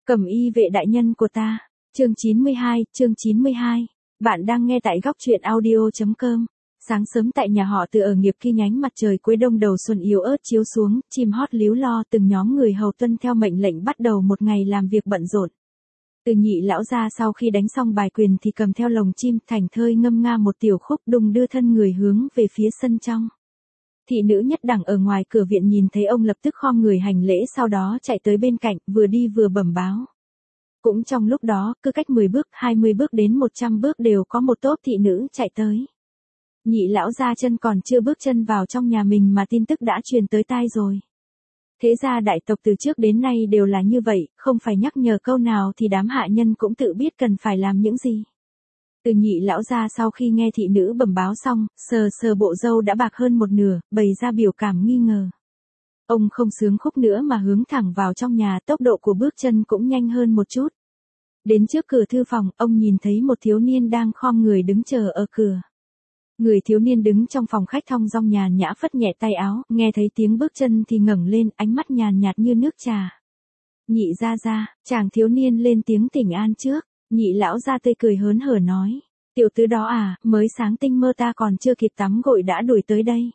Cẩm y vệ đại nhân của ta. Chương 92. Bạn đang nghe tại góc truyện audio.com. Sáng sớm tại nhà họ Từ ở Nghiệp Kỳ, nhánh mặt trời cuối đông đầu xuân yếu ớt chiếu xuống, chim hót líu lo, từng nhóm người hầu tuân theo mệnh lệnh bắt đầu một ngày làm việc bận rộn. Từ Nhị lão gia sau khi đánh xong bài quyền thì cầm theo lồng chim, thảnh thơi ngâm nga một tiểu khúc, đùng đưa thân người hướng về phía sân trong. Thị nữ nhất đẳng ở ngoài cửa viện nhìn thấy ông lập tức khom người hành lễ, sau đó chạy tới bên cạnh, vừa đi vừa bẩm báo. Cũng trong lúc đó, cứ cách 10 bước, 20 bước đến 100 bước đều có một tốp thị nữ chạy tới. Nhị lão gia chân còn chưa bước chân vào trong nhà mình mà tin tức đã truyền tới tai rồi. Thế ra đại tộc từ trước đến nay đều là như vậy, không phải nhắc nhở câu nào thì đám hạ nhân cũng tự biết cần phải làm những gì. Từ Nhị lão gia sau khi nghe thị nữ bẩm báo xong, sờ sờ bộ râu đã bạc hơn một nửa, bày ra biểu cảm nghi ngờ. Ông không sướng khúc nữa mà hướng thẳng vào trong nhà, tốc độ của bước chân cũng nhanh hơn một chút. Đến trước cửa thư phòng, ông nhìn thấy một thiếu niên đang khom người đứng chờ ở cửa. Người thiếu niên đứng trong phòng khách thong dong nhàn nhã phất nhẹ tay áo, nghe thấy tiếng bước chân thì ngẩng lên, ánh mắt nhàn nhạt như nước trà. Nhị gia gia, chàng thiếu niên lên tiếng thỉnh an trước. Nhị lão gia tươi cười hớn hở nói, tiểu tứ đó à, mới sáng tinh mơ ta còn chưa kịp tắm gội đã đuổi tới đây.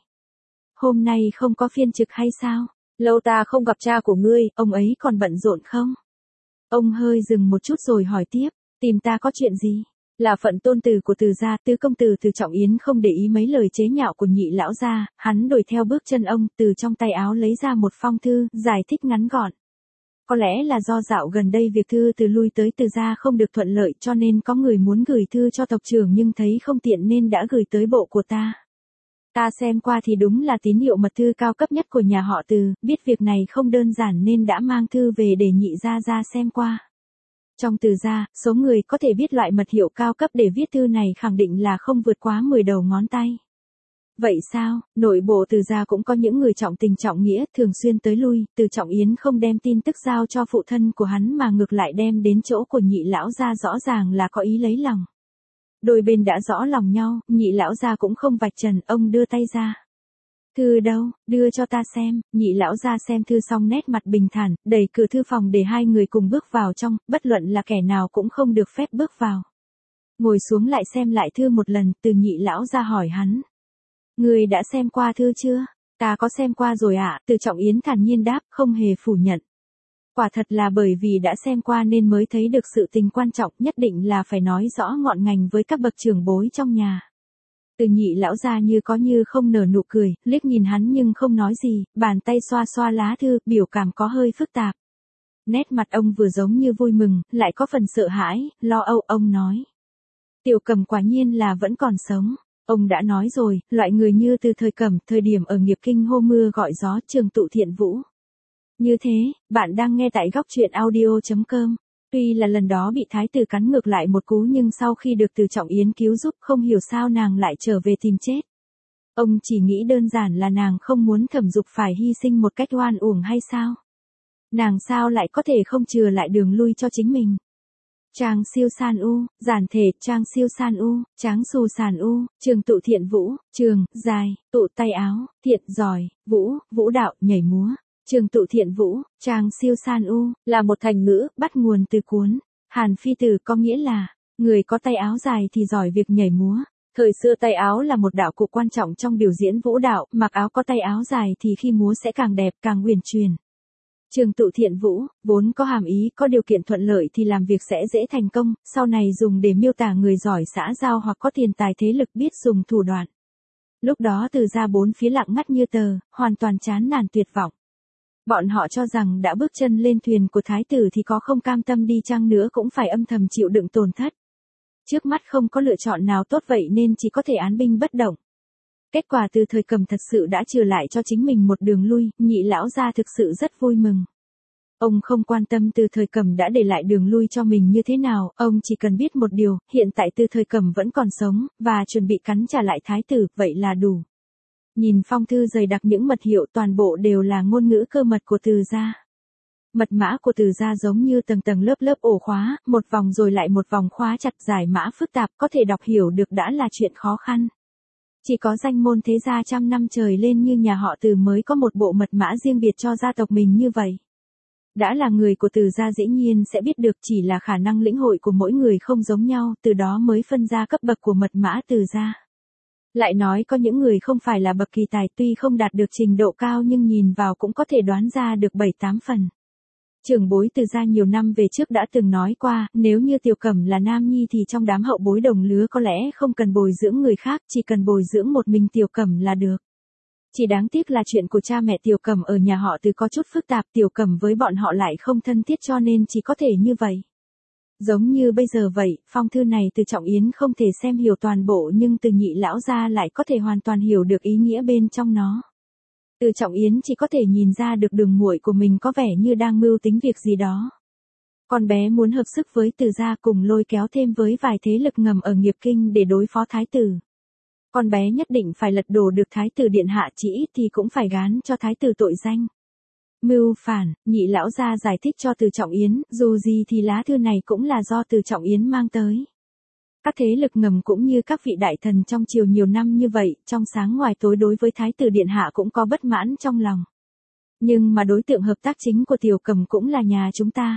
Hôm nay không có phiên trực hay sao? Lâu ta không gặp cha của ngươi, ông ấy còn bận rộn không? Ông hơi dừng một chút rồi hỏi tiếp, tìm ta có chuyện gì? Là phận tôn tử của Từ gia, Tứ công tử Từ Trọng Yến không để ý mấy lời chế nhạo của nhị lão gia, hắn đuổi theo bước chân ông, từ trong tay áo lấy ra một phong thư, giải thích ngắn gọn. Có lẽ là do dạo gần đây việc thư từ lui tới Từ gia không được thuận lợi, cho nên có người muốn gửi thư cho tộc trưởng nhưng thấy không tiện nên đã gửi tới bộ của ta. Ta xem qua thì đúng là tín hiệu mật thư cao cấp nhất của nhà họ Từ, biết việc này không đơn giản nên đã mang thư về để nhị gia gia xem qua. Trong Từ gia, số người có thể viết loại mật hiệu cao cấp để viết thư này khẳng định là không vượt quá 10 đầu ngón tay. Vậy sao, nội bộ Từ gia cũng có những người trọng tình trọng nghĩa, thường xuyên tới lui, Từ Trọng Yến không đem tin tức giao cho phụ thân của hắn mà ngược lại đem đến chỗ của nhị lão gia, rõ ràng là có ý lấy lòng. Đôi bên đã rõ lòng nhau, nhị lão gia cũng không vạch trần, ông đưa tay ra. Thư đâu, đưa cho ta xem. Nhị lão gia xem thư xong nét mặt bình thản, đẩy cửa thư phòng để hai người cùng bước vào trong, bất luận là kẻ nào cũng không được phép bước vào. Ngồi xuống lại xem lại thư một lần, Từ nhị lão gia hỏi hắn. Người đã xem qua thư chưa? Ta có xem qua rồi ạ, Từ Trọng Yến thản nhiên đáp, không hề phủ nhận. Quả thật là bởi vì đã xem qua nên mới thấy được sự tình quan trọng, nhất định là phải nói rõ ngọn ngành với các bậc trưởng bối trong nhà. Từ nhị lão gia như có như không nở nụ cười, liếc nhìn hắn nhưng không nói gì, bàn tay xoa xoa lá thư, biểu cảm có hơi phức tạp. Nét mặt ông vừa giống như vui mừng, lại có phần sợ hãi, lo âu, ông nói. Tiểu Cẩm quả nhiên là vẫn còn sống. Ông đã nói rồi, loại người như Từ thời Cẩm, thời điểm ở Nghiệp Kinh hô mưa gọi gió, trường tụ thiện vũ. Như thế, bạn đang nghe tại góc truyện audio.com. Tuy là lần đó bị thái tử cắn ngược lại một cú nhưng sau khi được Từ Trọng Yến cứu giúp không hiểu sao nàng lại trở về tìm chết. Ông chỉ nghĩ đơn giản là nàng không muốn Thẩm Dục phải hy sinh một cách oan uổng hay sao? Nàng sao lại có thể không chừa lại đường lui cho chính mình? Trang siêu san u, giản thể, trang siêu san u, tráng xù sàn u, trường tụ thiện vũ, trường, dài, tụ tay áo, thiện, giỏi, vũ, vũ đạo, nhảy múa. Trường tụ thiện vũ, trang siêu san u, là một thành ngữ, bắt nguồn từ cuốn Hàn Phi Tử, có nghĩa là, người có tay áo dài thì giỏi việc nhảy múa. Thời xưa tay áo là một đạo cụ quan trọng trong biểu diễn vũ đạo, mặc áo có tay áo dài thì khi múa sẽ càng đẹp, càng uyển chuyển. Trường tụ thiện vũ, vốn có hàm ý, có điều kiện thuận lợi thì làm việc sẽ dễ thành công, sau này dùng để miêu tả người giỏi xã giao hoặc có tiền tài thế lực biết dùng thủ đoạn. Lúc đó Từ gia bốn phía lặng ngắt như tờ, hoàn toàn chán nản tuyệt vọng. Bọn họ cho rằng đã bước chân lên thuyền của thái tử thì có không cam tâm đi chăng nữa cũng phải âm thầm chịu đựng tổn thất. Trước mắt không có lựa chọn nào tốt vậy nên chỉ có thể án binh bất động. Kết quả Từ thời Cẩm thật sự đã trừ lại cho chính mình một đường lui, nhị lão gia thực sự rất vui mừng. Ông không quan tâm Từ thời Cẩm đã để lại đường lui cho mình như thế nào, ông chỉ cần biết một điều, hiện tại Từ thời Cẩm vẫn còn sống, và chuẩn bị cắn trả lại thái tử, vậy là đủ. Nhìn phong thư dày đặc những mật hiệu toàn bộ đều là ngôn ngữ cơ mật của Từ gia. Mật mã của Từ gia giống như tầng tầng lớp lớp ổ khóa, một vòng rồi lại một vòng khóa chặt, giải mã phức tạp, có thể đọc hiểu được đã là chuyện khó khăn. Chỉ có danh môn thế gia trăm năm trời lên như nhà họ Từ mới có một bộ mật mã riêng biệt cho gia tộc mình như vậy. Đã là người của Từ gia dĩ nhiên sẽ biết được, chỉ là khả năng lĩnh hội của mỗi người không giống nhau, từ đó mới phân ra cấp bậc của mật mã Từ gia. Lại nói có những người không phải là bậc kỳ tài, tuy không đạt được trình độ cao nhưng nhìn vào cũng có thể đoán ra được 7-8 phần. Trưởng bối Từ gia nhiều năm về trước đã từng nói qua, nếu như Tiểu Cẩm là nam nhi thì trong đám hậu bối đồng lứa có lẽ không cần bồi dưỡng người khác, chỉ cần bồi dưỡng một mình Tiểu Cẩm là được. Chỉ đáng tiếc là chuyện của cha mẹ Tiểu Cẩm ở nhà họ Từ có chút phức tạp, Tiểu Cẩm với bọn họ lại không thân thiết cho nên chỉ có thể như vậy. Giống như bây giờ vậy, phong thư này Từ Trọng Yến không thể xem hiểu toàn bộ nhưng từ Nhị lão gia lại có thể hoàn toàn hiểu được ý nghĩa bên trong nó. Từ Trọng Yến chỉ có thể nhìn ra được đường muội của mình có vẻ như đang mưu tính việc gì đó. Con bé muốn hợp sức với Từ gia cùng lôi kéo thêm với vài thế lực ngầm ở nghiệp kinh để đối phó thái tử. Con bé nhất định phải lật đổ được thái tử điện hạ, chỉ ít thì cũng phải gán cho thái tử tội danh. Mưu phản, Nhị lão gia giải thích cho Từ Trọng Yến, dù gì thì lá thư này cũng là do Từ Trọng Yến mang tới. Các thế lực ngầm cũng như các vị đại thần trong triều nhiều năm như vậy, trong sáng ngoài tối đối với thái tử điện hạ cũng có bất mãn trong lòng. Nhưng mà đối tượng hợp tác chính của Tiểu Cẩm cũng là nhà chúng ta.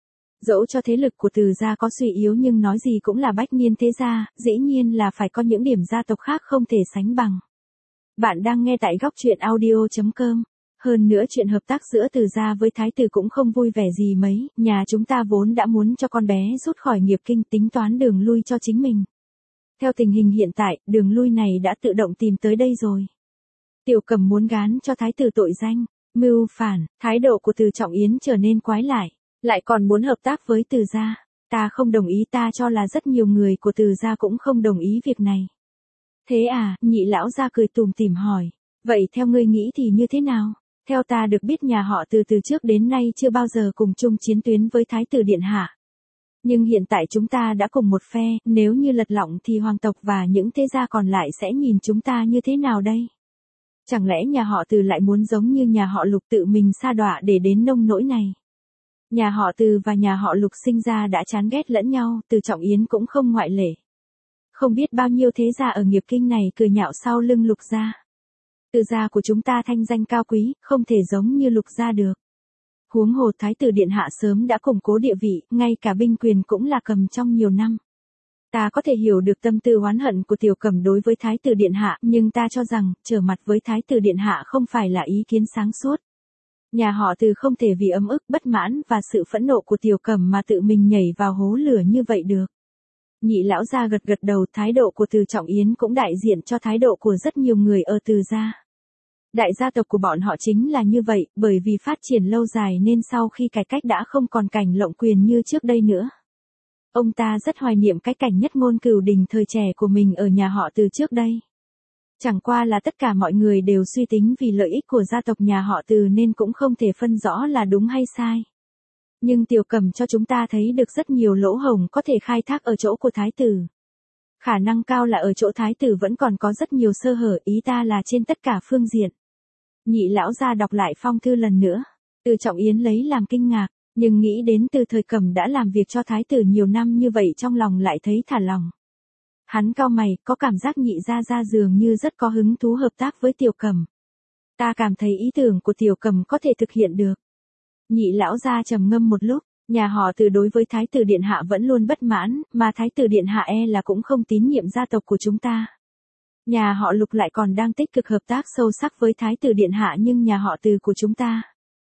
Dẫu cho thế lực của Từ gia có suy yếu nhưng nói gì cũng là bách niên thế gia, dĩ nhiên là phải có những điểm gia tộc khác không thể sánh bằng. Bạn đang nghe tại góc truyện audio.com. Hơn nữa chuyện hợp tác giữa Từ gia với thái tử cũng không vui vẻ gì mấy, nhà chúng ta vốn đã muốn cho con bé rút khỏi nghiệp kinh, tính toán đường lui cho chính mình. Theo tình hình hiện tại, đường lui này đã tự động tìm tới đây rồi. Tiểu Cẩm muốn gán cho thái tử tội danh, mưu phản, thái độ của Từ Trọng Yến trở nên quái lại còn muốn hợp tác với Từ gia. Ta không đồng ý, ta cho là rất nhiều người của Từ gia cũng không đồng ý việc này. Thế à, Nhị lão gia cười tủm tỉm hỏi, vậy theo ngươi nghĩ thì như thế nào? Theo ta được biết nhà họ từ trước đến nay chưa bao giờ cùng chung chiến tuyến với thái tử điện hạ. Nhưng hiện tại chúng ta đã cùng một phe, nếu như lật lọng thì hoàng tộc và những thế gia còn lại sẽ nhìn chúng ta như thế nào đây? Chẳng lẽ nhà họ Từ lại muốn giống như nhà họ Lục tự mình sa đọa để đến nông nỗi này? Nhà họ Từ và nhà họ Lục sinh ra đã chán ghét lẫn nhau, Từ Trọng Yến cũng không ngoại lệ. Không biết bao nhiêu thế gia ở nghiệp kinh này cười nhạo sau lưng Lục gia. Từ gia của chúng ta thanh danh cao quý, không thể giống như Lục gia được. Huống hồ thái tử điện hạ sớm đã củng cố địa vị, ngay cả binh quyền cũng là cầm trong nhiều năm. Ta có thể hiểu được tâm tư oán hận của Tiểu Cẩm đối với thái tử điện hạ, nhưng ta cho rằng, trở mặt với thái tử điện hạ không phải là ý kiến sáng suốt. Nhà họ Từ không thể vì ấm ức, bất mãn và sự phẫn nộ của Tiểu Cẩm mà tự mình nhảy vào hố lửa như vậy được. Nhị lão gia gật gật đầu, thái độ của Từ Trọng Yến cũng đại diện cho thái độ của rất nhiều người ở Từ gia. Đại gia tộc của bọn họ chính là như vậy, bởi vì phát triển lâu dài nên sau khi cải cách đã không còn cảnh lộng quyền như trước đây nữa. Ông ta rất hoài niệm cái cảnh nhất ngôn cửu đình thời trẻ của mình ở nhà họ Từ trước đây. Chẳng qua là tất cả mọi người đều suy tính vì lợi ích của gia tộc nhà họ Từ nên cũng không thể phân rõ là đúng hay sai. Nhưng Tiểu Cẩm cho chúng ta thấy được rất nhiều lỗ hổng có thể khai thác ở chỗ của thái tử. Khả năng cao là ở chỗ thái tử vẫn còn có rất nhiều sơ hở, ý ta là trên tất cả phương diện. Nhị lão gia đọc lại phong thư lần nữa. Từ Trọng Yến lấy làm kinh ngạc, nhưng nghĩ đến Từ Thời Cẩm đã làm việc cho thái tử nhiều năm như vậy trong lòng lại thấy thả lòng. Hắn cau mày, có cảm giác Nhị gia gia dường như rất có hứng thú hợp tác với Tiểu Cẩm. Ta cảm thấy ý tưởng của Tiểu Cẩm có thể thực hiện được. Nhị lão gia trầm ngâm một lúc, nhà họ Từ đối với thái tử điện hạ vẫn luôn bất mãn, mà thái tử điện hạ là cũng không tín nhiệm gia tộc của chúng ta. Nhà họ Lục lại còn đang tích cực hợp tác sâu sắc với thái tử điện hạ, nhưng nhà họ Từ của chúng ta.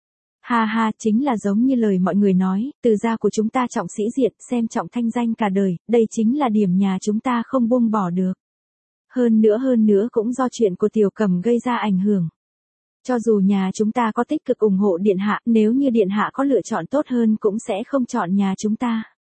Ha ha, chính là giống như lời mọi người nói, Từ gia của chúng ta trọng sĩ diện, xem trọng thanh danh cả đời, đây chính là điểm nhà chúng ta không buông bỏ được. Hơn nữa cũng do chuyện của Tiểu Cẩm gây ra ảnh hưởng. Cho dù nhà chúng ta có tích cực ủng hộ điện hạ, nếu như điện hạ có lựa chọn tốt hơn cũng sẽ không chọn nhà chúng ta.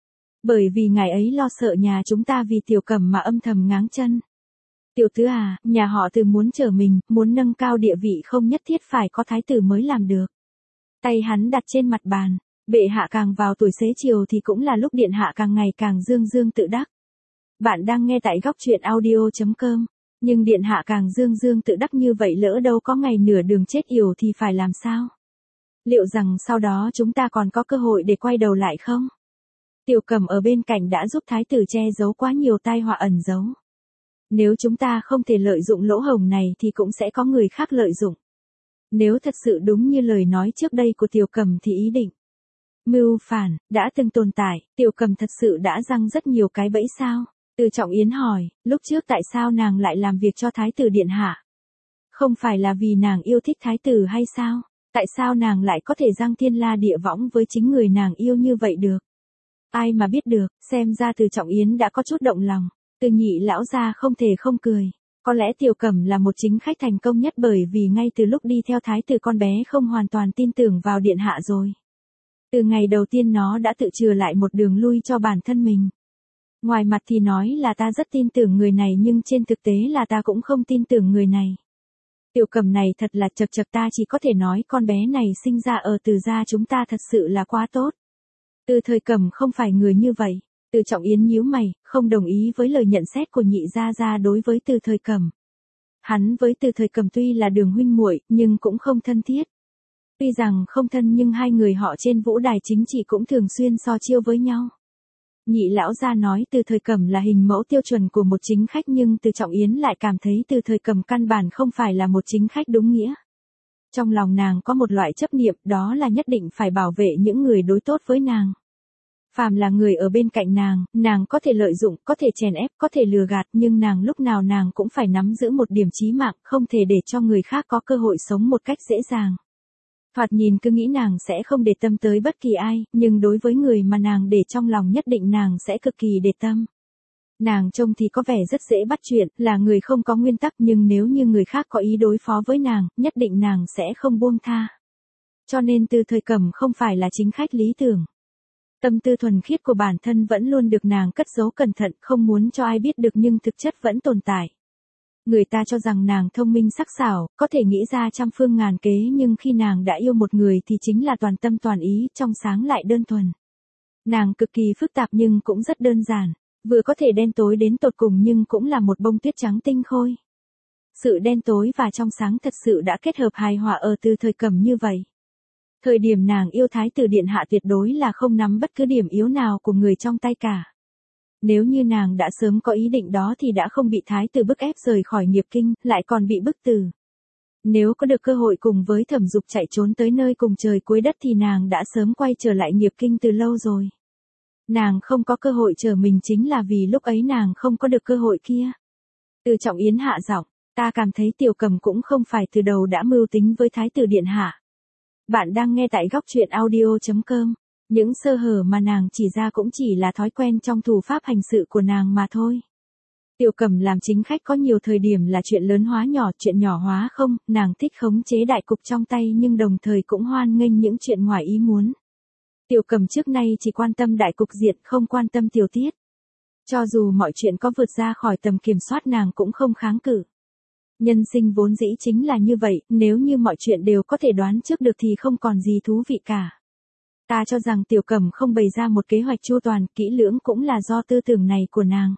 Bởi vì ngài ấy lo sợ nhà chúng ta vì Tiểu Cẩm mà âm thầm ngáng chân. Tiểu tứ à, nhà họ Từ muốn trở mình, muốn nâng cao địa vị không nhất thiết phải có thái tử mới làm được. Tay hắn đặt trên mặt bàn, bệ hạ càng vào tuổi xế chiều thì cũng là lúc điện hạ càng ngày càng dương dương tự đắc. Bạn đang nghe tại góc truyện audio.com. Nhưng điện hạ càng dương dương tự đắc như vậy lỡ đâu có ngày nửa đường chết yểu thì phải làm sao? Liệu rằng sau đó chúng ta còn có cơ hội để quay đầu lại không? Tiểu Cẩm ở bên cạnh đã giúp thái tử che giấu quá nhiều tai họa ẩn giấu. Nếu chúng ta không thể lợi dụng lỗ hổng này thì cũng sẽ có người khác lợi dụng. Nếu thật sự đúng như lời nói trước đây của Tiểu Cẩm thì ý định Mưu phản, đã từng tồn tại, Tiểu Cầm thật sự đã răng rất nhiều cái bẫy sao? Từ Trọng Yến hỏi, lúc trước tại sao nàng lại làm việc cho Thái tử Điện Hạ? Không phải là vì nàng yêu thích Thái tử hay sao? Tại sao nàng lại có thể giang thiên la địa võng với chính người nàng yêu như vậy được? Ai mà biết được, xem ra Từ Trọng Yến đã có chút động lòng. Từ Nhị lão gia không thể không cười. Có lẽ Tiểu Cẩm là một chính khách thành công nhất bởi vì ngay từ lúc đi theo Thái tử con bé không hoàn toàn tin tưởng vào Điện Hạ rồi. Từ ngày đầu tiên nó đã tự chừa lại một đường lui cho bản thân mình. Ngoài mặt thì nói là ta rất tin tưởng người này nhưng trên thực tế là ta cũng không tin tưởng người này. Tiểu Cẩm này thật là chật chật, ta chỉ có thể nói con bé này sinh ra ở Từ gia chúng ta thật sự là quá tốt. Từ Thời Cẩm không phải người như vậy. Từ Trọng Yến nhíu mày, không đồng ý với lời nhận xét của Nhị gia gia đối với Từ Thời Cẩm. Hắn với Từ Thời Cẩm tuy là đường huynh muội, nhưng cũng không thân thiết. Tuy rằng không thân nhưng hai người họ trên vũ đài chính trị cũng thường xuyên so chiêu với nhau. Nhị lão gia nói Từ Thời Cẩm là hình mẫu tiêu chuẩn của một chính khách nhưng Từ Trọng Yến lại cảm thấy Từ Thời Cẩm căn bản không phải là một chính khách đúng nghĩa. Trong lòng nàng có một loại chấp niệm, đó là nhất định phải bảo vệ những người đối tốt với nàng. Phàm là người ở bên cạnh nàng có thể lợi dụng, có thể chèn ép, có thể lừa gạt nhưng nàng lúc nào nàng cũng phải nắm giữ một điểm chí mạng, không thể để cho người khác có cơ hội sống một cách dễ dàng. Thoạt nhìn cứ nghĩ nàng sẽ không để tâm tới bất kỳ ai, nhưng đối với người mà nàng để trong lòng nhất định nàng sẽ cực kỳ để tâm. Nàng trông thì có vẻ rất dễ bắt chuyện, là người không có nguyên tắc nhưng nếu như người khác có ý đối phó với nàng, nhất định nàng sẽ không buông tha. Cho nên Từ Thời Cẩm không phải là chính khách lý tưởng. Tâm tư thuần khiết của bản thân vẫn luôn được nàng cất giấu cẩn thận, không muốn cho ai biết được nhưng thực chất vẫn tồn tại. Người ta cho rằng nàng thông minh sắc sảo, có thể nghĩ ra trăm phương ngàn kế nhưng khi nàng đã yêu một người thì chính là toàn tâm toàn ý, trong sáng lại đơn thuần. Nàng cực kỳ phức tạp nhưng cũng rất đơn giản, vừa có thể đen tối đến tột cùng nhưng cũng là một bông tuyết trắng tinh khôi. Sự đen tối và trong sáng thật sự đã kết hợp hài hòa ở Từ Thời Cẩm như vậy. Thời điểm nàng yêu Thái tử Điện Hạ tuyệt đối là không nắm bất cứ điểm yếu nào của người trong tay cả. Nếu như nàng đã sớm có ý định đó thì đã không bị Thái tử bức ép rời khỏi Nghiệp Kinh, lại còn bị bức tử. Nếu có được cơ hội cùng với Thẩm Dục chạy trốn tới nơi cùng trời cuối đất thì nàng đã sớm quay trở lại Nghiệp Kinh từ lâu rồi. Nàng không có cơ hội chờ mình chính là vì lúc ấy nàng không có được cơ hội kia. Từ Trọng Yến hạ giọng, ta cảm thấy Tiểu Cẩm cũng không phải từ đầu đã mưu tính với Thái tử Điện Hạ. Bạn đang nghe tại góc truyện audio.com. Những sơ hở mà nàng chỉ ra cũng chỉ là thói quen trong thủ pháp hành sự của nàng mà thôi. Tiểu Cẩm làm chính khách có nhiều thời điểm là chuyện lớn hóa nhỏ, chuyện nhỏ hóa không, nàng thích khống chế đại cục trong tay nhưng đồng thời cũng hoan nghênh những chuyện ngoài ý muốn. Tiểu Cẩm trước nay chỉ quan tâm đại cục diện, không quan tâm tiểu tiết. Cho dù mọi chuyện có vượt ra khỏi tầm kiểm soát nàng cũng không kháng cự. Nhân sinh vốn dĩ chính là như vậy, nếu như mọi chuyện đều có thể đoán trước được thì không còn gì thú vị cả. Ta cho rằng Tiểu Cẩm không bày ra một kế hoạch chu toàn, kỹ lưỡng cũng là do tư tưởng này của nàng.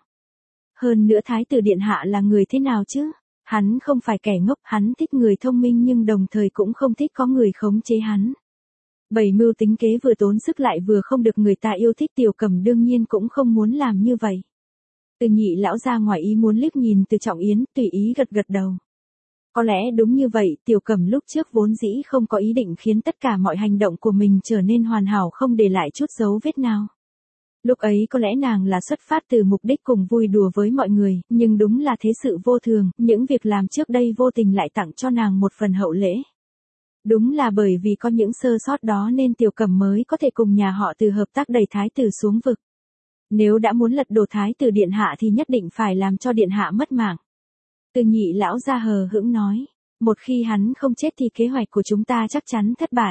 Hơn nữa Thái tử Điện Hạ là người thế nào chứ? Hắn không phải kẻ ngốc, hắn thích người thông minh nhưng đồng thời cũng không thích có người khống chế hắn. Bày mưu tính kế vừa tốn sức lại vừa không được người ta yêu thích, Tiểu Cẩm đương nhiên cũng không muốn làm như vậy. Từ Nhị lão ra ngoài ý muốn liếc nhìn Từ Trọng Yến, tùy ý gật gật đầu. Có lẽ đúng như vậy, Tiểu Cẩm lúc trước vốn dĩ không có ý định khiến tất cả mọi hành động của mình trở nên hoàn hảo không để lại chút dấu vết nào. Lúc ấy có lẽ nàng là xuất phát từ mục đích cùng vui đùa với mọi người, nhưng đúng là thế sự vô thường, những việc làm trước đây vô tình lại tặng cho nàng một phần hậu lễ. Đúng là bởi vì có những sơ sót đó nên Tiểu Cẩm mới có thể cùng nhà họ Từ hợp tác đẩy Thái tử xuống vực. Nếu đã muốn lật đổ Thái tử Điện Hạ thì nhất định phải làm cho Điện Hạ mất mạng. Từ Nhị lão ra hờ hững nói, một khi hắn không chết thì kế hoạch của chúng ta chắc chắn thất bại.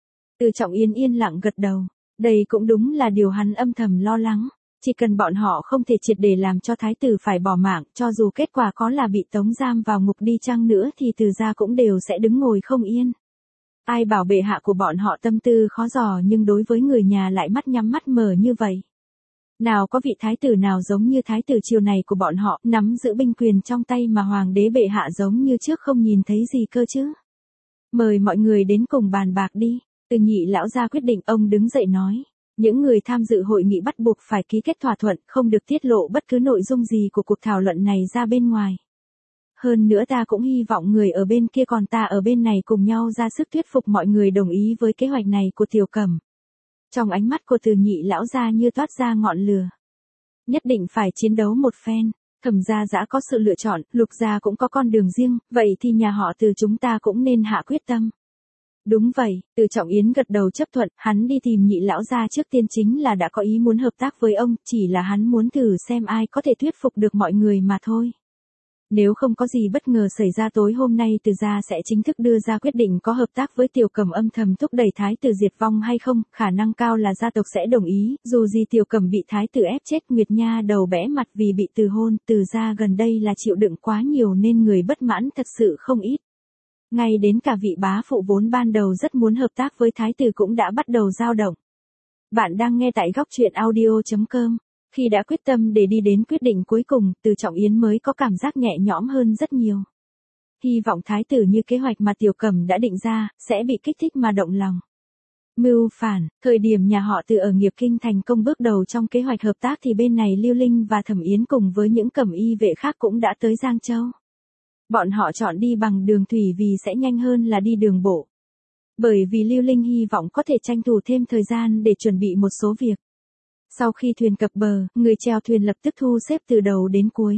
Từ Trọng Yến yên lặng gật đầu, đây cũng đúng là điều hắn âm thầm lo lắng, chỉ cần bọn họ không thể triệt để làm cho Thái tử phải bỏ mạng, cho dù kết quả có là bị tống giam vào ngục đi chăng nữa thì Từ gia cũng đều sẽ đứng ngồi không yên. Ai bảo bệ hạ của bọn họ tâm tư khó dò nhưng đối với người nhà lại mắt nhắm mắt mở như vậy. Nào có vị thái tử nào giống như thái tử triều này của bọn họ, nắm giữ binh quyền trong tay mà hoàng đế bệ hạ giống như trước không nhìn thấy gì cơ chứ. Mời mọi người đến cùng bàn bạc đi. Từ Nhị lão ra quyết định, ông đứng dậy nói. Những người tham dự hội nghị bắt buộc phải ký kết thỏa thuận, không được tiết lộ bất cứ nội dung gì của cuộc thảo luận này ra bên ngoài. Hơn nữa ta cũng hy vọng người ở bên kia còn ta ở bên này cùng nhau ra sức thuyết phục mọi người đồng ý với kế hoạch này của Tiểu Cẩm. Trong ánh mắt của Từ nhị lão gia như toát ra ngọn lửa. Nhất định phải chiến đấu một phen. Thẩm gia đã có sự lựa chọn, Lục gia cũng có con đường riêng, vậy thì nhà họ Từ chúng ta cũng nên hạ quyết tâm. Đúng vậy, Từ Trọng Yến gật đầu chấp thuận, hắn đi tìm nhị lão gia trước tiên chính là đã có ý muốn hợp tác với ông, chỉ là hắn muốn thử xem ai có thể thuyết phục được mọi người mà thôi. Nếu không có gì bất ngờ xảy ra tối hôm nay Từ gia sẽ chính thức đưa ra quyết định có hợp tác với Tiểu Cẩm âm thầm thúc đẩy Thái tử diệt vong hay không, khả năng cao là gia tộc sẽ đồng ý, dù gì Tiểu Cẩm bị Thái tử ép chết Nguyệt Nha đầu bẽ mặt vì bị từ hôn, Từ gia gần đây là chịu đựng quá nhiều nên người bất mãn thật sự không ít. Ngay đến cả vị bá phụ vốn ban đầu rất muốn hợp tác với Thái tử cũng đã bắt đầu dao động. Bạn đang nghe tại góc truyện audio.com. Khi đã quyết tâm để đi đến quyết định cuối cùng, Từ Trọng Yến mới có cảm giác nhẹ nhõm hơn rất nhiều. Hy vọng Thái tử như kế hoạch mà Tiểu Cẩm đã định ra, sẽ bị kích thích mà động lòng. Mưu phản, thời điểm nhà họ Từ ở Nghiệp Kinh thành công bước đầu trong kế hoạch hợp tác thì bên này Lưu Linh và Thẩm Yến cùng với những cẩm y vệ khác cũng đã tới Giang Châu. Bọn họ chọn đi bằng đường thủy vì sẽ nhanh hơn là đi đường bộ. Bởi vì Lưu Linh hy vọng có thể tranh thủ thêm thời gian để chuẩn bị một số việc. Sau khi thuyền cập bờ, người chèo thuyền lập tức thu xếp từ đầu đến cuối.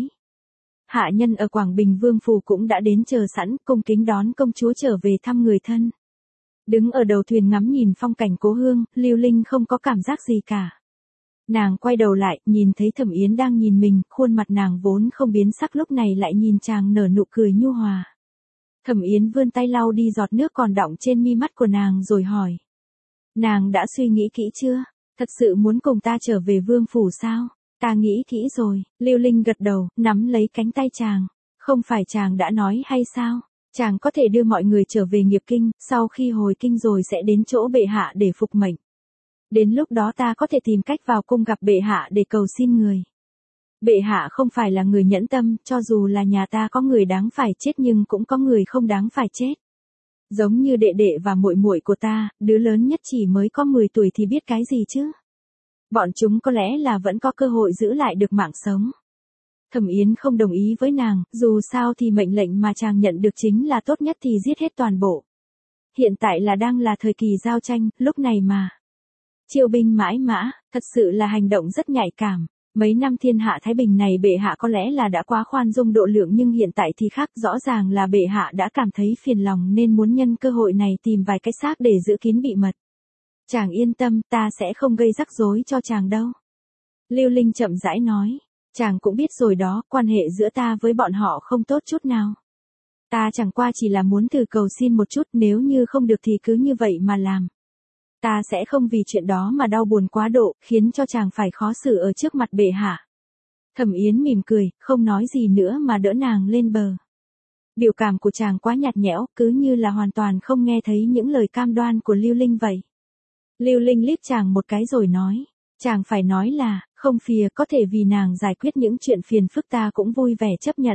Hạ nhân ở Quảng Bình Vương phủ cũng đã đến chờ sẵn, cung kính đón công chúa trở về thăm người thân. Đứng ở đầu thuyền ngắm nhìn phong cảnh cố hương, Lưu Linh không có cảm giác gì cả. Nàng quay đầu lại, nhìn thấy Thẩm Yến đang nhìn mình, khuôn mặt nàng vốn không biến sắc lúc này lại nhìn chàng nở nụ cười nhu hòa. Thẩm Yến vươn tay lau đi giọt nước còn đọng trên mi mắt của nàng rồi hỏi. Nàng đã suy nghĩ kỹ chưa? Thật sự muốn cùng ta trở về vương phủ sao? Ta nghĩ kỹ rồi, Lưu Linh gật đầu, nắm lấy cánh tay chàng. Không phải chàng đã nói hay sao? Chàng có thể đưa mọi người trở về Nghiệp Kinh, sau khi hồi kinh rồi sẽ đến chỗ bệ hạ để phục mệnh. Đến lúc đó ta có thể tìm cách vào cung gặp bệ hạ để cầu xin người. Bệ hạ không phải là người nhẫn tâm, cho dù là nhà ta có người đáng phải chết nhưng cũng có người không đáng phải chết. Giống như đệ đệ và muội muội của ta, đứa lớn nhất chỉ mới có 10 tuổi thì biết cái gì chứ. Bọn chúng có lẽ là vẫn có cơ hội giữ lại được mạng sống. Thẩm Yến không đồng ý với nàng, dù sao thì mệnh lệnh mà chàng nhận được chính là tốt nhất thì giết hết toàn bộ. Hiện tại là đang là thời kỳ giao tranh, lúc này mà. Chiêu binh mãi mã, thật sự là hành động rất nhạy cảm. Mấy năm thiên hạ Thái Bình này bệ hạ có lẽ là đã quá khoan dung độ lượng nhưng hiện tại thì khác, rõ ràng là bệ hạ đã cảm thấy phiền lòng nên muốn nhân cơ hội này tìm vài cái xác để giữ kín bị mật. Chàng yên tâm, ta sẽ không gây rắc rối cho chàng đâu. Lưu Linh chậm rãi nói, chàng cũng biết rồi đó, quan hệ giữa ta với bọn họ không tốt chút nào. Ta chẳng qua chỉ là muốn thử cầu xin một chút, nếu như không được thì cứ như vậy mà làm. Ta sẽ không vì chuyện đó mà đau buồn quá độ, khiến cho chàng phải khó xử ở trước mặt bệ hạ. Thẩm Yến mỉm cười, không nói gì nữa mà đỡ nàng lên bờ. Biểu cảm của chàng quá nhạt nhẽo, cứ như là hoàn toàn không nghe thấy những lời cam đoan của Lưu Linh vậy. Lưu Linh liếc chàng một cái rồi nói, chàng phải nói là, không phìa, có thể vì nàng giải quyết những chuyện phiền phức ta cũng vui vẻ chấp nhận.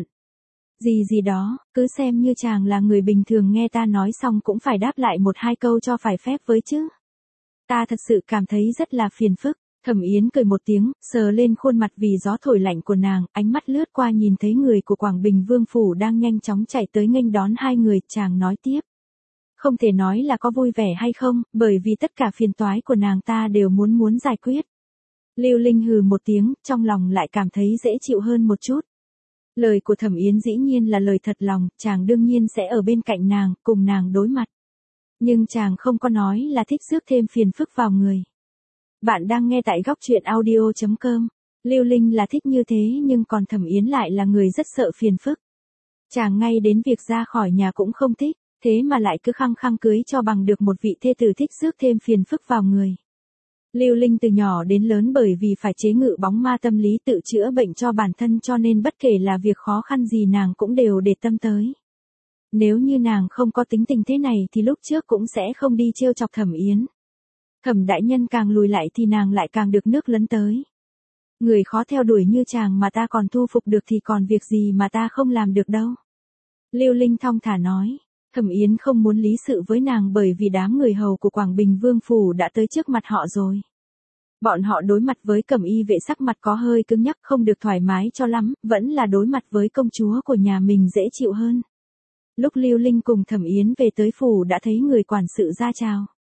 Gì đó, cứ xem như chàng là người bình thường nghe ta nói xong cũng phải đáp lại một hai câu cho phải phép với chứ. Ta thật sự cảm thấy rất là phiền phức. Thẩm Yến cười một tiếng, sờ lên khuôn mặt vì gió thổi lạnh của nàng, ánh mắt lướt qua nhìn thấy người của Quảng Bình Vương phủ đang nhanh chóng chạy tới nghênh đón hai người, chàng nói tiếp. Không thể nói là có vui vẻ hay không, bởi vì tất cả phiền toái của nàng ta đều muốn giải quyết. Lưu Linh hừ một tiếng, trong lòng lại cảm thấy dễ chịu hơn một chút. Lời của Thẩm Yến dĩ nhiên là lời thật lòng, chàng đương nhiên sẽ ở bên cạnh nàng, cùng nàng đối mặt. Nhưng chàng không có nói là thích rước thêm phiền phức vào người. Bạn đang nghe tại góc truyện audio.com. Lưu Linh là thích như thế nhưng còn Thẩm Yến lại là người rất sợ phiền phức. Chàng ngay đến việc ra khỏi nhà cũng không thích, thế mà lại cứ khăng khăng cưới cho bằng được một vị thê tử thích rước thêm phiền phức vào người. Lưu Linh từ nhỏ đến lớn bởi vì phải chế ngự bóng ma tâm lý tự chữa bệnh cho bản thân cho nên bất kể là việc khó khăn gì nàng cũng đều để tâm tới. Nếu như nàng không có tính tình thế này thì lúc trước cũng sẽ không đi trêu chọc Thẩm Yến. Thẩm đại nhân càng lùi lại thì nàng lại càng được nước lấn tới. Người khó theo đuổi như chàng mà ta còn thu phục được thì còn việc gì mà ta không làm được đâu. Lưu Linh thong thả nói. Thẩm Yến không muốn lý sự với nàng bởi vì đám người hầu của Quảng Bình Vương phủ đã tới trước mặt họ rồi. Bọn họ đối mặt với cẩm y vệ sắc mặt có hơi cứng nhắc không được thoải mái cho lắm, vẫn là đối mặt với công chúa của nhà mình dễ chịu hơn. Lúc Lưu Linh cùng Thẩm Yến về tới phủ đã thấy người quản sự ra chào.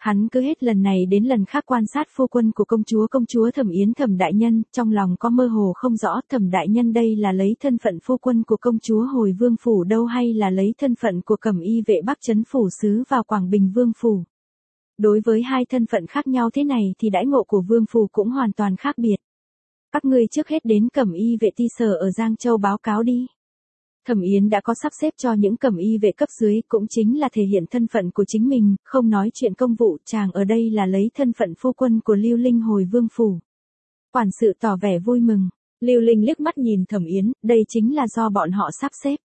Hắn cứ hết lần này đến lần khác quan sát phu quân của công chúa Thẩm Yến Thẩm đại nhân, trong lòng có mơ hồ không rõ Thẩm đại nhân đây là lấy thân phận phu quân của công chúa hồi vương phủ đâu hay là lấy thân phận của cẩm y vệ Bắc Trấn phủ sứ vào Quảng Bình vương phủ. Đối với hai thân phận khác nhau thế này thì đãi ngộ của vương phủ cũng hoàn toàn khác biệt. Các ngươi trước hết đến cẩm y vệ ti sở ở Giang Châu báo cáo đi. Thẩm Yến đã có sắp xếp cho những cẩm y vệ cấp dưới, cũng chính là thể hiện thân phận của chính mình, không nói chuyện công vụ, chàng ở đây là lấy thân phận phu quân của Lưu Linh hồi vương phủ. Quản sự tỏ vẻ vui mừng, Lưu Linh liếc mắt nhìn Thẩm Yến, đây chính là do bọn họ sắp xếp.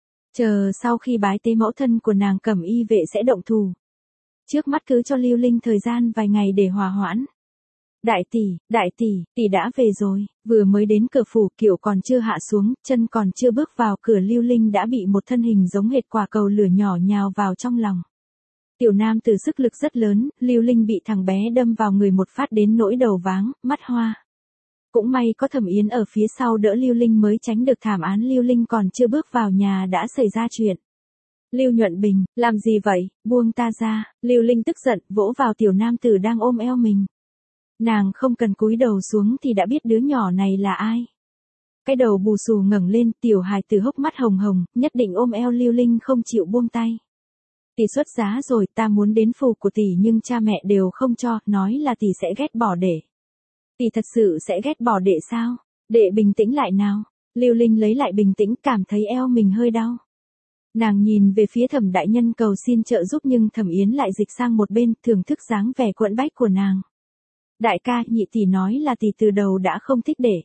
Chờ sau khi bái tế mẫu thân của nàng cẩm y vệ sẽ động thủ. Trước mắt cứ cho Lưu Linh thời gian vài ngày để hòa hoãn. Đại tỷ, tỷ đã về rồi, vừa mới đến cửa phủ, kiệu còn chưa hạ xuống, chân còn chưa bước vào cửa, Lưu Linh đã bị một thân hình giống hệt quả cầu lửa nhỏ nhào vào trong lòng. Tiểu nam tử sức lực rất lớn, Lưu Linh bị thằng bé đâm vào người một phát đến nỗi đầu váng, mắt hoa. Cũng may có Thẩm Yến ở phía sau đỡ Lưu Linh mới tránh được thảm án. Lưu Linh còn chưa bước vào nhà đã xảy ra chuyện. Lưu Nhuận Bình, làm gì vậy, buông ta ra, Lưu Linh tức giận, vỗ vào tiểu nam tử đang ôm eo mình. Nàng không cần cúi đầu xuống thì đã biết đứa nhỏ này là ai. Cái đầu bù xù ngẩng lên, tiểu hài tử hốc mắt hồng hồng, nhất định ôm eo Lưu Linh không chịu buông tay. Tỷ xuất giá rồi, ta muốn đến phủ của tỷ nhưng cha mẹ đều không cho, nói là tỷ sẽ ghét bỏ đệ. Tỷ thật sự sẽ ghét bỏ đệ sao? Đệ bình tĩnh lại nào. Lưu Linh lấy lại bình tĩnh, cảm thấy eo mình hơi đau. Nàng nhìn về phía Thẩm đại nhân cầu xin trợ giúp nhưng Thẩm Yến lại dịch sang một bên, thưởng thức dáng vẻ quẫn bách của nàng. Đại ca, nhị tỷ nói là tỷ từ đầu đã không thích đệ.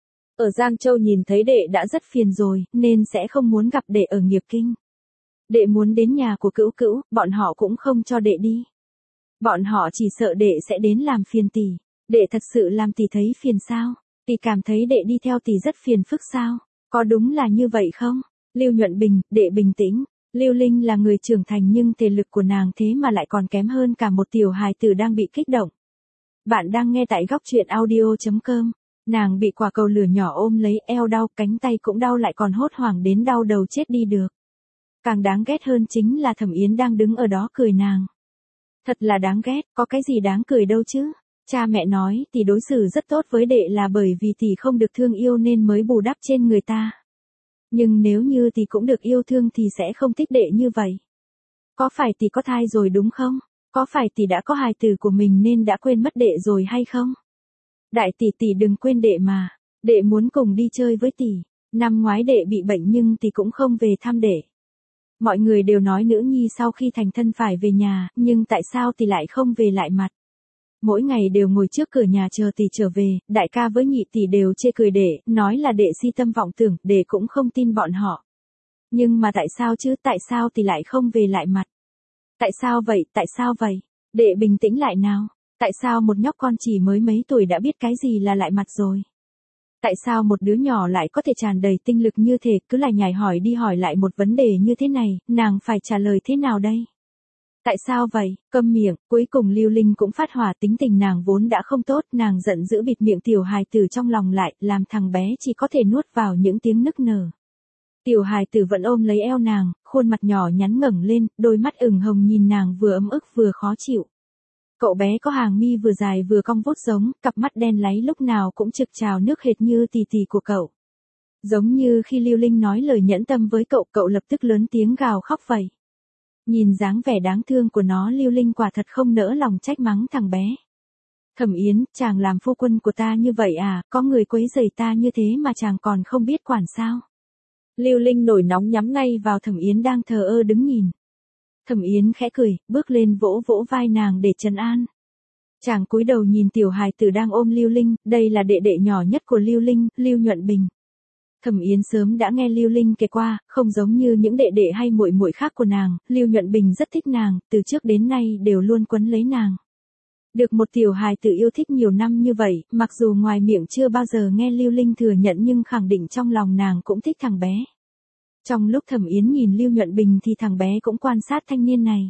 Ở Giang Châu nhìn thấy đệ đã rất phiền rồi, nên sẽ không muốn gặp đệ ở Nghiệp Kinh. Đệ muốn đến nhà của Cữu Cữu, bọn họ cũng không cho đệ đi. Bọn họ chỉ sợ đệ sẽ đến làm phiền tỷ. Đệ thật sự làm tỷ thấy phiền sao? Tỷ cảm thấy đệ đi theo tỷ rất phiền phức sao? Có đúng là như vậy không? Lưu Nhuận Bình, đệ bình tĩnh. Lưu Linh là người trưởng thành nhưng thể lực của nàng thế mà lại còn kém hơn cả một tiểu hài tử đang bị kích động. Bạn đang nghe tại góc truyện audio.com. Nàng bị quả cầu lửa nhỏ ôm lấy, eo đau, cánh tay cũng đau, lại còn hốt hoảng đến đau đầu chết đi được. Càng đáng ghét hơn chính là Thẩm Yến đang đứng ở đó cười nàng. Thật là đáng ghét, có cái gì đáng cười đâu chứ. Cha mẹ nói tỷ đối xử rất tốt với đệ là bởi vì tỷ không được thương yêu nên mới bù đắp trên người ta. Nhưng nếu như tỷ cũng được yêu thương thì sẽ không thích đệ như vậy. Có phải tỷ có thai rồi đúng không? Có phải tỷ đã có hài tử của mình nên đã quên mất đệ rồi hay không? Đại tỷ, tỷ đừng quên đệ mà. Đệ muốn cùng đi chơi với tỷ. Năm ngoái đệ bị bệnh nhưng tỷ cũng không về thăm đệ. Mọi người đều nói nữ nhi sau khi thành thân phải về nhà, nhưng tại sao tỷ lại không về lại mặt? Mỗi ngày đều ngồi trước cửa nhà chờ tỷ trở về, đại ca với nhị tỷ đều chê cười đệ, nói là đệ si tâm vọng tưởng, đệ cũng không tin bọn họ. Nhưng mà tại sao chứ, tại sao tỷ lại không về lại mặt? Tại sao vậy? Đệ bình tĩnh lại nào. Tại sao một nhóc con chỉ mới mấy tuổi đã biết cái gì là lại mặt rồi? Tại sao một đứa nhỏ lại có thể tràn đầy tinh lực như thế, cứ lại nhảy hỏi đi hỏi lại một vấn đề như thế này, nàng phải trả lời thế nào đây? Tại sao vậy? Câm miệng, cuối cùng Lưu Linh cũng phát hỏa, tính tình nàng vốn đã không tốt, nàng giận dữ bịt miệng tiểu hài tử trong lòng lại, làm thằng bé chỉ có thể nuốt vào những tiếng nức nở. Tiểu hài tử vẫn ôm lấy eo nàng, khuôn mặt nhỏ nhắn ngẩng lên, đôi mắt ửng hồng nhìn nàng vừa ấm ức vừa khó chịu. Cậu bé có hàng mi vừa dài vừa cong vút giống, cặp mắt đen láy lúc nào cũng trực trào nước hệt như tì tì của cậu. Giống như khi Lưu Linh nói lời nhẫn tâm với cậu, cậu lập tức lớn tiếng gào khóc vậy. Nhìn dáng vẻ đáng thương của nó, Lưu Linh quả thật không nỡ lòng trách mắng thằng bé. Thẩm Yến, chàng làm phu quân của ta như vậy à, có người quấy rầy ta như thế mà chàng còn không biết quản sao? Lưu Linh nổi nóng nhắm ngay vào Thẩm Yến đang thờ ơ đứng nhìn. Thẩm Yến khẽ cười, bước lên vỗ vỗ vai nàng để trấn an. Chàng cúi đầu nhìn tiểu hài tử đang ôm Lưu Linh, đây là đệ đệ nhỏ nhất của Lưu Linh, Lưu Nhuận Bình. Thẩm Yến sớm đã nghe Lưu Linh kể qua, không giống như những đệ đệ hay muội muội khác của nàng, Lưu Nhuận Bình rất thích nàng, từ trước đến nay đều luôn quấn lấy nàng. Được một tiểu hài tử yêu thích nhiều năm như vậy, mặc dù ngoài miệng chưa bao giờ nghe Lưu Linh thừa nhận nhưng khẳng định trong lòng nàng cũng thích thằng bé. Trong lúc Thẩm Yến nhìn Lưu Nhuận Bình thì thằng bé cũng quan sát thanh niên này.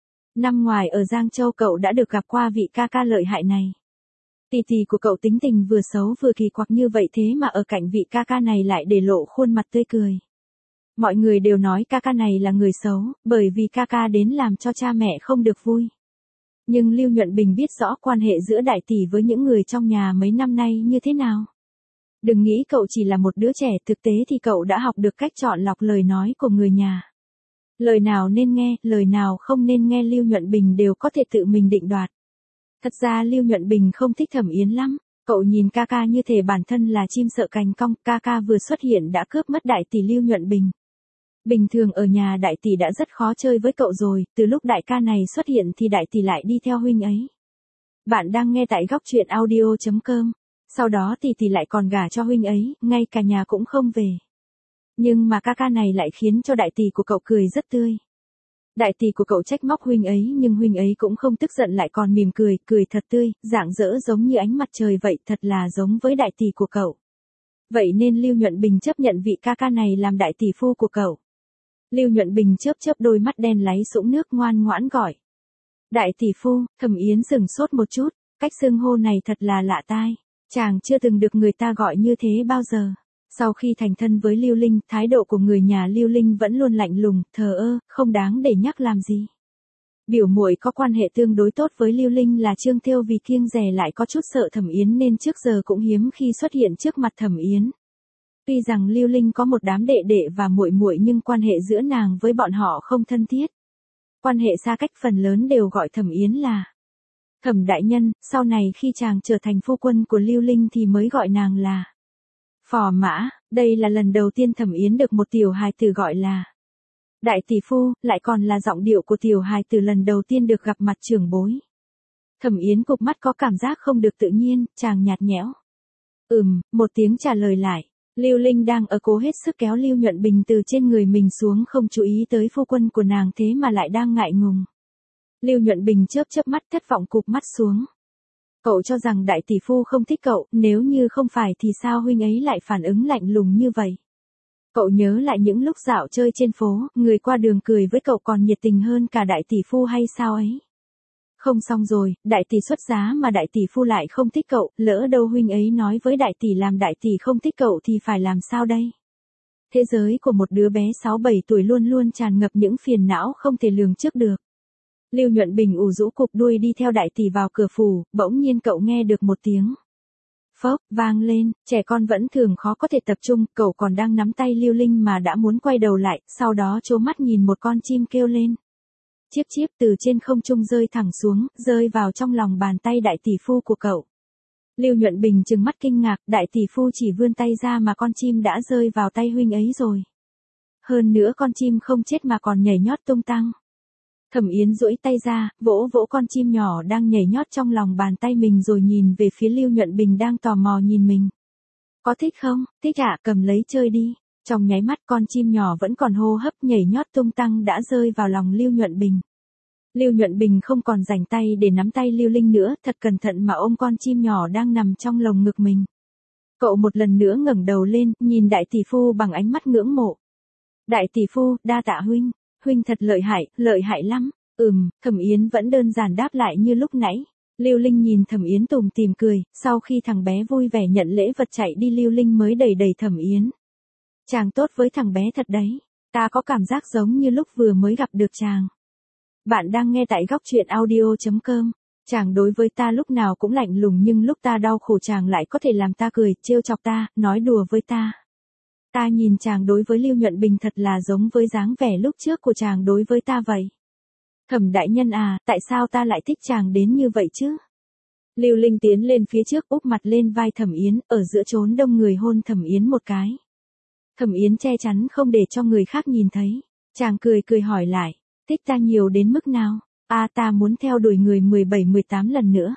Năm ngoài ở Giang Châu cậu đã được gặp qua vị ca ca lợi hại này. Tì tì của cậu tính tình vừa xấu vừa kỳ quặc như vậy thế mà ở cạnh vị ca ca này lại để lộ khuôn mặt tươi cười. Mọi người đều nói ca ca này là người xấu, bởi vì ca ca đến làm cho cha mẹ không được vui. Nhưng Lưu Nhuận Bình biết rõ quan hệ giữa đại tỷ với những người trong nhà mấy năm nay như thế nào. Đừng nghĩ cậu chỉ là một đứa trẻ, thực tế thì cậu đã học được cách chọn lọc lời nói của người nhà. Lời nào nên nghe, lời nào không nên nghe Lưu Nhuận Bình đều có thể tự mình định đoạt. Thật ra Lưu Nhuận Bình không thích Thẩm Yến lắm, cậu nhìn ca ca như thể bản thân là chim sợ cành cong, ca ca vừa xuất hiện đã cướp mất đại tỷ Lưu Nhuận Bình. Bình thường ở nhà đại tỷ đã rất khó chơi với cậu rồi, từ lúc đại ca này xuất hiện thì đại tỷ lại đi theo huynh ấy. Bạn đang nghe tại góc truyện audio.com. Sau đó tỷ lại còn gả cho huynh ấy, ngay cả nhà cũng không về. Nhưng mà ca ca này lại khiến cho đại tỷ của cậu cười rất tươi. Đại tỷ của cậu trách móc huynh ấy nhưng huynh ấy cũng không tức giận lại còn mỉm cười, cười thật tươi, rạng rỡ giống như ánh mặt trời vậy, thật là giống với đại tỷ của cậu. Vậy nên Lưu Nhuận Bình chấp nhận vị ca ca này làm đại tỷ phu của cậu. Lưu Nhuận Bình chớp chớp đôi mắt đen láy sũng nước ngoan ngoãn gọi. Đại tỷ phu. Thẩm Yến sững sốt một chút, cách xưng hô này thật là lạ tai. Chàng chưa từng được người ta gọi như thế bao giờ. Sau khi thành thân với Lưu Linh, thái độ của người nhà Lưu Linh vẫn luôn lạnh lùng, thờ ơ, không đáng để nhắc làm gì. Biểu muội có quan hệ tương đối tốt với Lưu Linh là Trương Thêu, vì kiêng dè lại có chút sợ Thẩm Yến nên trước giờ cũng hiếm khi xuất hiện trước mặt Thẩm Yến. Tuy rằng Lưu Linh có một đám đệ đệ và muội muội nhưng quan hệ giữa nàng với bọn họ không thân thiết. Quan hệ xa cách phần lớn đều gọi Thẩm Yến là Thẩm đại nhân, sau này khi chàng trở thành phu quân của Lưu Linh thì mới gọi nàng là Phò Mã. Đây là lần đầu tiên Thẩm Yến được một tiểu hài tử gọi là đại tỷ phu, lại còn là giọng điệu của tiểu hài tử lần đầu tiên được gặp mặt trưởng bối. Thẩm Yến cụp mắt có cảm giác không được tự nhiên, chàng nhạt nhẽo. Một tiếng trả lời lại. Lưu Linh đang cố hết sức kéo Lưu Nhuận Bình từ trên người mình xuống, không chú ý tới phu quân của nàng thế mà lại đang ngại ngùng. Lưu Nhuận Bình chớp chớp mắt thất vọng cụp mắt xuống. Cậu cho rằng đại tỷ phu không thích cậu, nếu như không phải thì sao huynh ấy lại phản ứng lạnh lùng như vậy? Cậu nhớ lại những lúc dạo chơi trên phố, người qua đường cười với cậu còn nhiệt tình hơn cả đại tỷ phu hay sao ấy? Không xong rồi, đại tỷ xuất giá mà đại tỷ phu lại không thích cậu, lỡ đâu huynh ấy nói với đại tỷ làm đại tỷ không thích cậu thì phải làm sao đây? Thế giới của một đứa bé 6-7 tuổi luôn luôn tràn ngập những phiền não không thể lường trước được. Lưu Nhuận Bình ủ rũ cụp đuôi đi theo đại tỷ vào cửa phủ, bỗng nhiên cậu nghe được một tiếng phốc vang lên, trẻ con vẫn thường khó có thể tập trung, cậu còn đang nắm tay Lưu Linh mà đã muốn quay đầu lại, sau đó trố mắt nhìn một con chim kêu lên. Chiếp chiếp từ trên không trung rơi thẳng xuống, rơi vào trong lòng bàn tay đại tỷ phu của cậu. Lưu Nhuận Bình trừng mắt kinh ngạc, đại tỷ phu chỉ vươn tay ra mà con chim đã rơi vào tay huynh ấy rồi. Hơn nữa con chim không chết mà còn nhảy nhót tung tăng. Thẩm Yến duỗi tay ra, vỗ vỗ con chim nhỏ đang nhảy nhót trong lòng bàn tay mình rồi nhìn về phía Lưu Nhuận Bình đang tò mò nhìn mình. Có thích không? Thích ạ, cầm lấy chơi đi. Trong nháy mắt con chim nhỏ vẫn còn hô hấp nhảy nhót tung tăng đã rơi vào lòng Lưu Nhuận Bình. Lưu Nhuận Bình không còn rảnh tay để nắm tay Lưu Linh nữa, thật cẩn thận mà ôm con chim nhỏ đang nằm trong lồng ngực mình. Cậu một lần nữa ngẩng đầu lên, nhìn đại tỷ phu bằng ánh mắt ngưỡng mộ. Đại tỷ phu, đa tạ huynh, huynh thật lợi hại lắm. Thẩm Yến vẫn đơn giản đáp lại như lúc nãy. Lưu Linh nhìn Thẩm Yến tủm tỉm cười, sau khi thằng bé vui vẻ nhận lễ vật chạy đi Lưu Linh mới đẩy Thẩm Yến. Chàng tốt với thằng bé thật đấy, ta có cảm giác giống như lúc vừa mới gặp được chàng. Bạn đang nghe tại góc truyện audio.com. Chàng đối với ta lúc nào cũng lạnh lùng nhưng lúc ta đau khổ chàng lại có thể làm ta cười, trêu chọc ta, nói đùa với ta. Ta nhìn chàng đối với Lưu Nhuận Bình thật là giống với dáng vẻ lúc trước của chàng đối với ta vậy. Thẩm đại nhân à, tại sao ta lại thích chàng đến như vậy chứ? Lưu Linh tiến lên phía trước úp mặt lên vai Thẩm Yến, ở giữa chốn đông người hôn Thẩm Yến một cái. Thẩm Yến che chắn không để cho người khác nhìn thấy. Chàng cười hỏi lại, thích ta nhiều đến mức nào? Ta muốn theo đuổi người 17-18 lần nữa.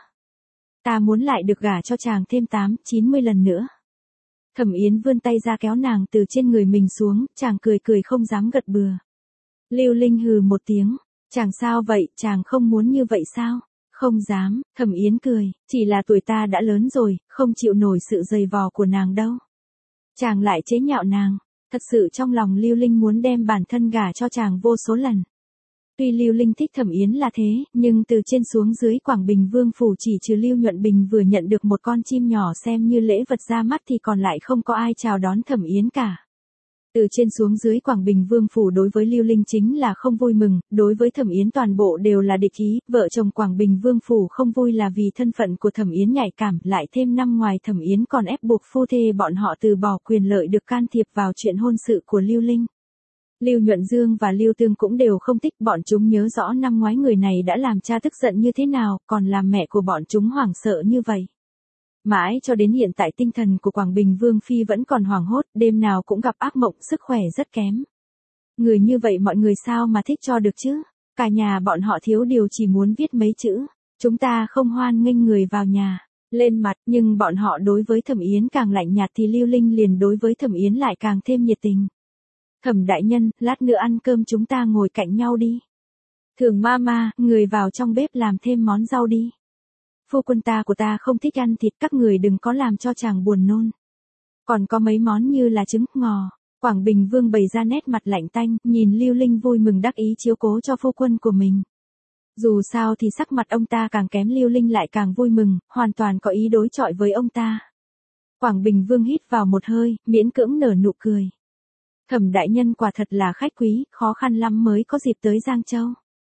Ta muốn lại được gả cho chàng thêm 8-90 lần nữa. Thẩm Yến vươn tay ra kéo nàng từ trên người mình xuống, chàng cười không dám gật bừa. Lưu Linh hừ một tiếng, chàng sao vậy, chàng không muốn như vậy sao? Không dám, Thẩm Yến cười, chỉ là tuổi ta đã lớn rồi, không chịu nổi sự dày vò của nàng đâu. Chàng lại chế nhạo nàng, thật sự trong lòng Lưu Linh muốn đem bản thân gả cho chàng vô số lần. Tuy Lưu Linh thích Thẩm Yến là thế, nhưng từ trên xuống dưới Quảng Bình Vương phủ chỉ trừ Lưu Nhuận Bình vừa nhận được một con chim nhỏ xem như lễ vật ra mắt thì còn lại không có ai chào đón Thẩm Yến cả. Từ trên xuống dưới Quảng Bình Vương phủ đối với Lưu Linh chính là không vui mừng, đối với Thẩm Yến toàn bộ đều là địch ý, vợ chồng Quảng Bình Vương phủ không vui là vì thân phận của Thẩm Yến nhạy cảm, lại thêm năm ngoài Thẩm Yến còn ép buộc phu thê bọn họ từ bỏ quyền lợi được can thiệp vào chuyện hôn sự của Lưu Linh. Lưu Nhuận Dương và Lưu Tương cũng đều không thích, bọn chúng nhớ rõ năm ngoái người này đã làm cha tức giận như thế nào, còn làm mẹ của bọn chúng hoảng sợ như vậy. Mãi cho đến hiện tại tinh thần của Quảng Bình Vương Phi vẫn còn hoảng hốt, đêm nào cũng gặp ác mộng, sức khỏe rất kém. Người như vậy mọi người sao mà thích cho được chứ? Cả nhà bọn họ thiếu điều chỉ muốn viết mấy chữ, chúng ta không hoan nghênh người vào nhà, lên mặt, nhưng bọn họ đối với Thẩm Yến càng lạnh nhạt thì Lưu Linh liền đối với Thẩm Yến lại càng thêm nhiệt tình. Thẩm đại nhân, lát nữa ăn cơm chúng ta ngồi cạnh nhau đi. Thường mama, người vào trong bếp làm thêm món rau đi. Phu quân của ta không thích ăn thịt, các người đừng có làm cho chàng buồn nôn. Còn có mấy món như là trứng ngò. Quảng Bình Vương bày ra nét mặt lạnh tanh, nhìn Lưu Linh vui mừng đắc ý chiếu cố cho phu quân của mình. Dù sao thì sắc mặt ông ta càng kém, Lưu Linh lại càng vui mừng, hoàn toàn có ý đối chọi với ông ta. Quảng Bình Vương hít vào một hơi, miễn cưỡng nở nụ cười. Thẩm đại nhân quả thật là khách quý, khó khăn lắm mới có dịp tới Giang Châu.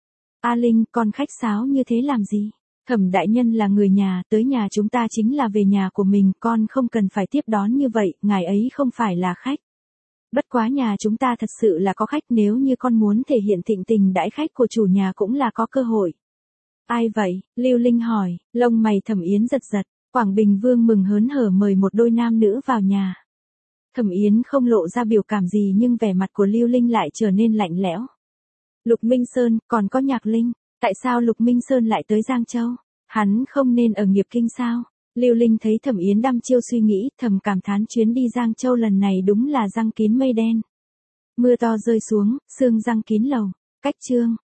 A Linh, con khách sáo như thế làm gì? Thẩm đại nhân là người nhà, tới nhà chúng ta chính là về nhà của mình, con không cần phải tiếp đón như vậy, ngài ấy không phải là khách. Bất quá nhà chúng ta thật sự là có khách, nếu như con muốn thể hiện thịnh tình đãi khách của chủ nhà cũng là có cơ hội. Ai vậy? Lưu Linh hỏi, lông mày Thẩm Yến giật giật, Quảng Bình Vương mừng hớn hở mời một đôi nam nữ vào nhà. Thẩm Yến không lộ ra biểu cảm gì nhưng vẻ mặt của Lưu Linh lại trở nên lạnh lẽo. Lục Minh Sơn, còn có Nhạc Linh, tại sao Lục Minh Sơn lại tới Giang Châu? Hắn không nên ở Nghiệp Kinh sao? Lưu Linh thấy Thẩm Yến đăm chiêu suy nghĩ, thầm cảm thán chuyến đi Giang Châu lần này đúng là răng kín mây đen. Mưa to rơi xuống, sương răng kín lầu. Cách chương